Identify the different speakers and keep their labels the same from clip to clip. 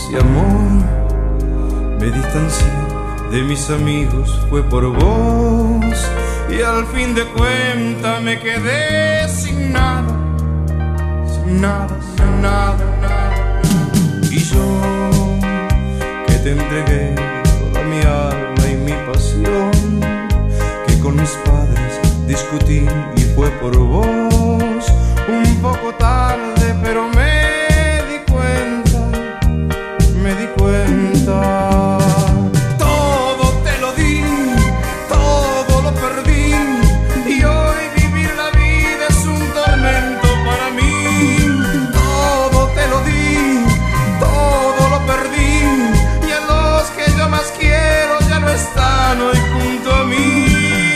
Speaker 1: ese amor. Me distancié de mis amigos, fue por vos, y al fin de cuentas me quedé sin nada, sin nada, sin nada, nada. Y yo que te entregué toda mi alma y mi pasión, que con mis padres discutí y fue por vos, un poco tarde pero me di cuenta, me di cuenta. Todo te lo di, todo lo perdí, y hoy vivir la vida es un tormento para mí. Todo te lo di, todo lo perdí, y a los que yo más quiero ya no están hoy junto a mí.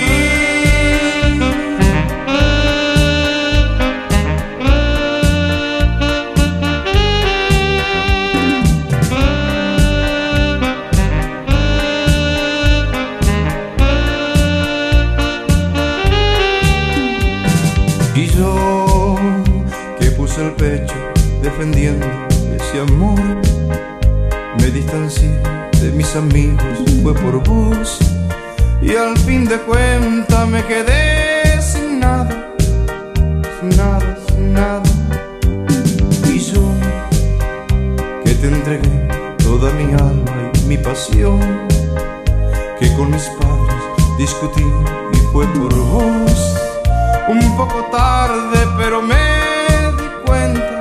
Speaker 1: Y yo que puse el pecho defendiendo ese amor, me distancié de mis amigos, fue por vos, y al fin de cuentas me quedé sin nada, sin nada, sin nada. Y yo que te entregué toda mi alma y mi pasión, que con mis padres discutí y fue por vos, un poco tarde pero me di cuenta,